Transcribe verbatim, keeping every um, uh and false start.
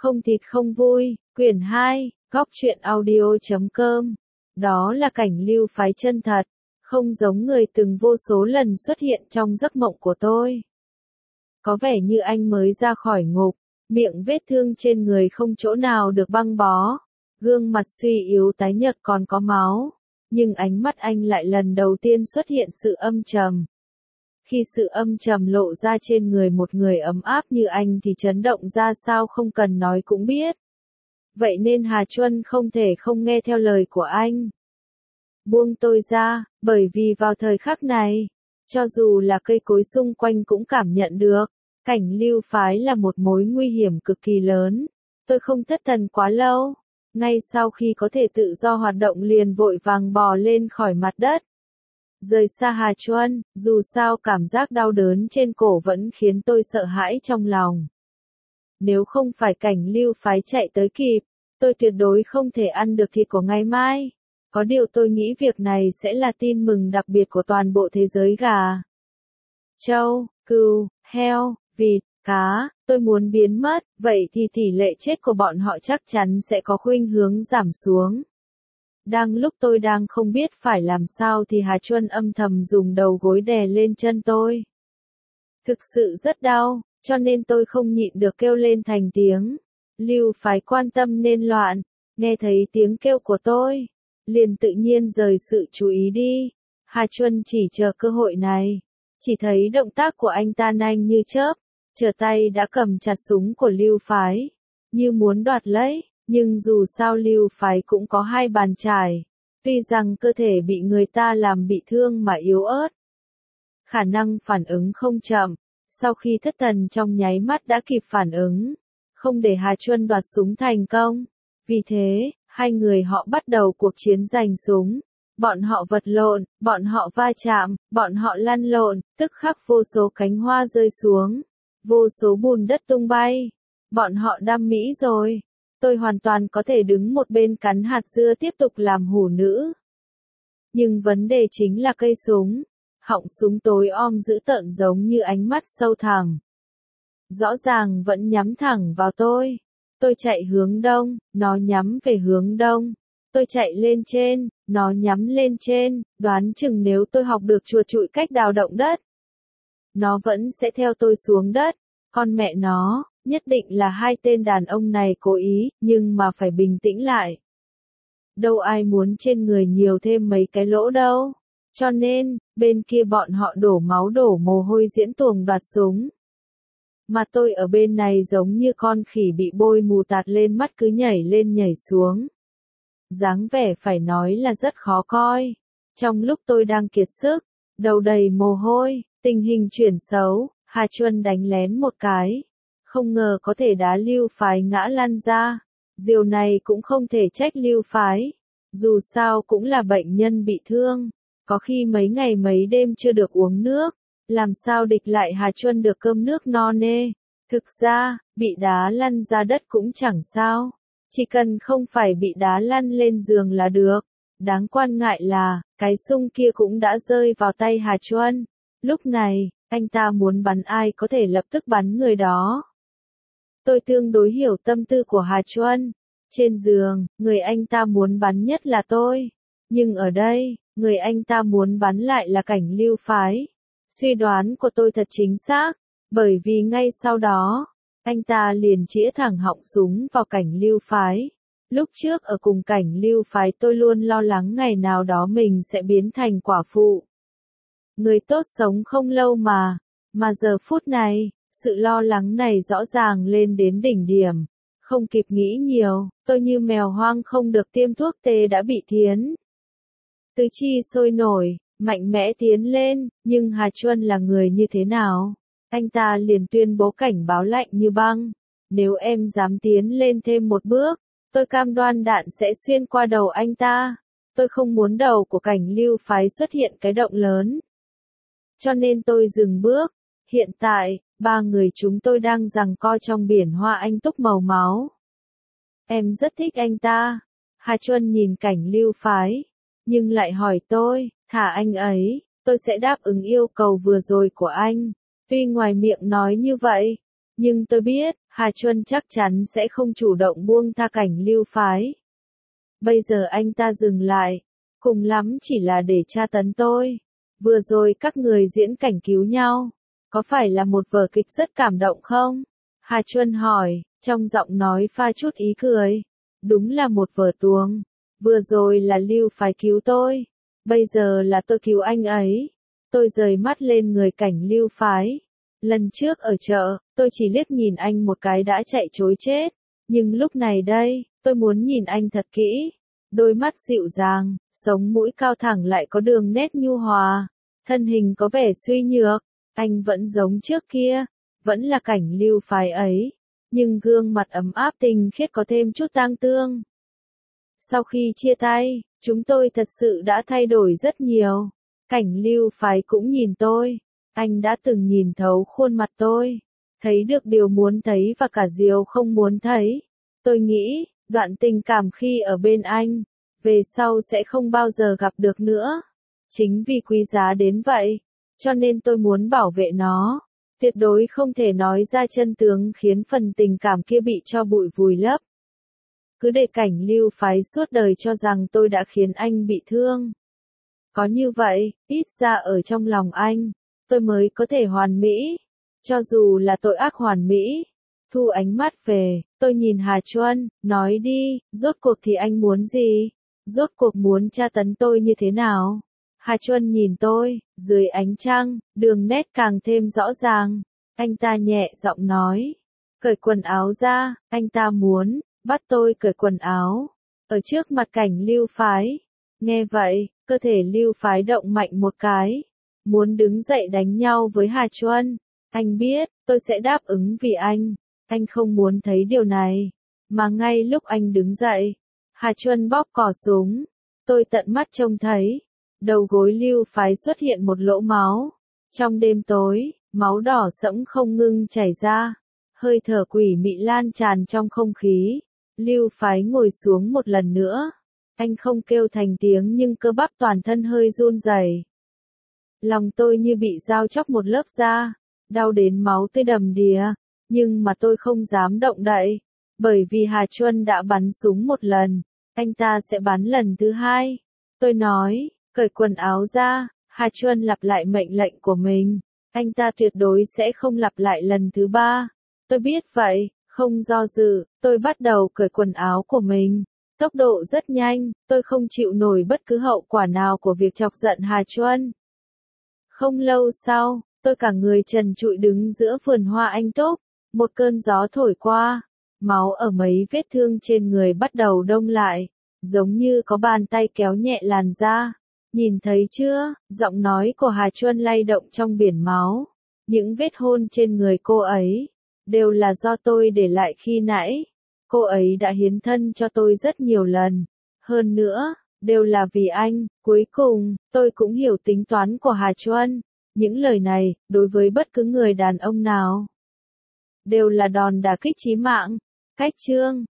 Không thịt không vui, quyển hai, góc truyện audio chấm com. Đó là cảnh Lưu Phái chân thật, không giống người từng vô số lần xuất hiện trong giấc mộng của tôi. Có vẻ như anh mới ra khỏi ngục, miệng vết thương trên người không chỗ nào được băng bó, gương mặt suy yếu tái nhợt còn có máu, nhưng ánh mắt anh lại lần đầu tiên xuất hiện sự âm trầm. Khi sự âm trầm lộ ra trên người một người ấm áp như anh thì chấn động ra sao không cần nói cũng biết. Vậy nên Hà Chuân không thể không nghe theo lời của anh. Buông tôi ra, bởi vì vào thời khắc này, cho dù là cây cối xung quanh cũng cảm nhận được, cảnh Lưu Phái là một mối nguy hiểm cực kỳ lớn. Tôi không thất thần quá lâu, ngay sau khi có thể tự do hoạt động liền vội vàng bò lên khỏi mặt đất. Rời xa Hà Chuân, dù sao cảm giác đau đớn trên cổ vẫn khiến tôi sợ hãi trong lòng. Nếu không phải cảnh Lưu Phái chạy tới kịp, tôi tuyệt đối không thể ăn được thịt của ngày mai. Có điều tôi nghĩ việc này sẽ là tin mừng đặc biệt của toàn bộ thế giới gà, trâu, cừu, heo, vịt, cá, tôi muốn biến mất, vậy thì tỷ lệ chết của bọn họ chắc chắn sẽ có khuynh hướng giảm xuống. Đang lúc tôi đang không biết phải làm sao thì Hà Chuân âm thầm dùng đầu gối đè lên chân tôi. Thực sự rất đau, cho nên tôi không nhịn được kêu lên thành tiếng. Lưu Phái quan tâm nên loạn, nghe thấy tiếng kêu của tôi, liền tự nhiên rời sự chú ý đi. Hà Chuân chỉ chờ cơ hội này, chỉ thấy động tác của anh ta nhanh như chớp, trở tay đã cầm chặt súng của Lưu Phái, như muốn đoạt lấy. Nhưng dù sao Lưu Phái cũng có hai bàn chải, tuy rằng cơ thể bị người ta làm bị thương mà yếu ớt, khả năng phản ứng không chậm, sau khi thất thần trong nháy mắt đã kịp phản ứng, không để Hà Chuân đoạt súng thành công. Vì thế, hai người họ bắt đầu cuộc chiến giành súng. Bọn họ vật lộn, bọn họ va chạm, bọn họ lăn lộn, tức khắc vô số cánh hoa rơi xuống, vô số bùn đất tung bay. Bọn họ đam mỹ rồi. Tôi hoàn toàn có thể đứng một bên cắn hạt dưa tiếp tục làm hủ nữ. Nhưng vấn đề chính là cây súng. Họng súng tối om dữ tợn giống như ánh mắt sâu thẳm. Rõ ràng vẫn nhắm thẳng vào tôi. Tôi chạy hướng đông, nó nhắm về hướng đông. Tôi chạy lên trên, nó nhắm lên trên, đoán chừng nếu tôi học được chuột chụi cách đào động đất, nó vẫn sẽ theo tôi xuống đất. Con mẹ nó, nhất định là hai tên đàn ông này cố ý, nhưng mà phải bình tĩnh lại. Đâu ai muốn trên người nhiều thêm mấy cái lỗ đâu. Cho nên, bên kia bọn họ đổ máu đổ mồ hôi diễn tuồng đoạt súng. Mà tôi ở bên này giống như con khỉ bị bôi mù tạt lên mắt cứ nhảy lên nhảy xuống. Dáng vẻ phải nói là rất khó coi. Trong lúc tôi đang kiệt sức, đầu đầy mồ hôi, tình hình chuyển xấu, Hà Chuân đánh lén một cái. Không ngờ có thể đá Lưu Phái ngã lăn ra. Điều này cũng không thể trách Lưu Phái. Dù sao cũng là bệnh nhân bị thương. Có khi mấy ngày mấy đêm chưa được uống nước. Làm sao địch lại Hà Chuân được cơm nước no nê. Thực ra, bị đá lăn ra đất cũng chẳng sao. Chỉ cần không phải bị đá lăn lên giường là được. Đáng quan ngại là, cái súng kia cũng đã rơi vào tay Hà Chuân. Lúc này, anh ta muốn bắn ai có thể lập tức bắn người đó. Tôi tương đối hiểu tâm tư của Hà Chuân. Trên giường, người anh ta muốn bắn nhất là tôi. Nhưng ở đây, người anh ta muốn bắn lại là cảnh Lưu Phái. Suy đoán của tôi thật chính xác, bởi vì ngay sau đó, anh ta liền chĩa thẳng họng súng vào cảnh Lưu Phái. Lúc trước ở cùng cảnh Lưu Phái tôi luôn lo lắng ngày nào đó mình sẽ biến thành quả phụ. Người tốt sống không lâu mà, mà giờ phút này, sự lo lắng này rõ ràng lên đến đỉnh điểm. Không kịp nghĩ nhiều, tôi như mèo hoang không được tiêm thuốc tê đã bị thiến. Tứ chi sôi nổi, mạnh mẽ tiến lên, nhưng Hà Chuân là người như thế nào? Anh ta liền tuyên bố cảnh báo lạnh như băng. Nếu em dám tiến lên thêm một bước, tôi cam đoan đạn sẽ xuyên qua đầu anh ta. Tôi không muốn đầu của cảnh Lưu Phái xuất hiện cái động lớn. Cho nên tôi dừng bước. Hiện tại, ba người chúng tôi đang giằng co trong biển hoa anh túc màu máu. Em rất thích anh ta. Hà Chuân nhìn cảnh Lưu Phái, nhưng lại hỏi tôi, thả anh ấy, tôi sẽ đáp ứng yêu cầu vừa rồi của anh. Tuy ngoài miệng nói như vậy, nhưng tôi biết, Hà Chuân chắc chắn sẽ không chủ động buông tha Cảnh Lưu phái. Bây giờ anh ta dừng lại, cùng lắm chỉ là để tra tấn tôi. Vừa rồi các người diễn cảnh cứu nhau, có phải là một vở kịch rất cảm động không? Hà Chuân hỏi, trong giọng nói pha chút ý cười. Đúng là một vở tuồng. Vừa rồi là Lưu phái cứu tôi, bây giờ là tôi cứu anh ấy. Tôi rời mắt lên người Cảnh Lưu phái. Lần trước ở chợ, tôi chỉ liếc nhìn anh một cái đã chạy trối chết. Nhưng lúc này đây, tôi muốn nhìn anh thật kỹ. Đôi mắt dịu dàng, sống mũi cao thẳng lại có đường nét nhu hòa. Thân hình có vẻ suy nhược, anh vẫn giống trước kia, vẫn là Cảnh Lưu phái ấy. Nhưng gương mặt ấm áp tinh khiết có thêm chút tang thương. Sau khi chia tay, chúng tôi thật sự đã thay đổi rất nhiều. Cảnh Lưu phái cũng nhìn tôi. Anh đã từng nhìn thấu khuôn mặt tôi, thấy được điều muốn thấy và cả điều không muốn thấy. Tôi nghĩ, đoạn tình cảm khi ở bên anh, về sau sẽ không bao giờ gặp được nữa. Chính vì quý giá đến vậy, cho nên tôi muốn bảo vệ nó. Tuyệt đối không thể nói ra chân tướng khiến phần tình cảm kia bị cho bụi vùi lấp. Cứ để Cảnh Lưu phái suốt đời cho rằng tôi đã khiến anh bị thương. Có như vậy, ít ra ở trong lòng anh, tôi mới có thể hoàn mỹ. Cho dù là tội ác hoàn mỹ. Thu ánh mắt về, tôi nhìn Hà Chuân, nói đi, rốt cuộc thì anh muốn gì? Rốt cuộc muốn tra tấn tôi như thế nào? Hà Chuân nhìn tôi, dưới ánh trăng, đường nét càng thêm rõ ràng. Anh ta nhẹ giọng nói, cởi quần áo ra, anh ta muốn bắt tôi cởi quần áo, ở trước mặt Cảnh Lưu phái. Nghe vậy, cơ thể Lưu phái động mạnh một cái, muốn đứng dậy đánh nhau với Hà Chuân. Anh biết, tôi sẽ đáp ứng vì anh, anh không muốn thấy điều này. Mà ngay lúc anh đứng dậy, Hà Chuân bóp cò súng, tôi tận mắt trông thấy, đầu gối Lưu phái xuất hiện một lỗ máu. Trong đêm tối, máu đỏ sẫm không ngưng chảy ra, hơi thở quỷ mị lan tràn trong không khí. Lưu phái ngồi xuống một lần nữa. Anh không kêu thành tiếng nhưng cơ bắp toàn thân hơi run rẩy. Lòng tôi như bị dao chóc một lớp da, đau đến máu tươi đầm đìa, nhưng mà tôi không dám động đậy, bởi vì Hà Chuân đã bắn súng một lần, anh ta sẽ bắn lần thứ hai. Tôi nói, cởi quần áo ra. Hà Chuân lặp lại mệnh lệnh của mình, anh ta tuyệt đối sẽ không lặp lại lần thứ ba. Tôi biết vậy, không do dự, tôi bắt đầu cởi quần áo của mình. Tốc độ rất nhanh, tôi không chịu nổi bất cứ hậu quả nào của việc chọc giận Hà Chuân. Không lâu sau, tôi cả người trần trụi đứng giữa vườn hoa anh túc, một cơn gió thổi qua, máu ở mấy vết thương trên người bắt đầu đông lại, giống như có bàn tay kéo nhẹ làn da. Nhìn thấy chưa, giọng nói của Hà Chuân lay động trong biển máu. Những vết hôn trên người cô ấy, đều là do tôi để lại khi nãy. Cô ấy đã hiến thân cho tôi rất nhiều lần. Hơn nữa, đều là vì anh. Cuối cùng, tôi cũng hiểu tính toán của Hà Chuân. Những lời này, đối với bất cứ người đàn ông nào, đều là đòn đả kích chí mạng. Cách chương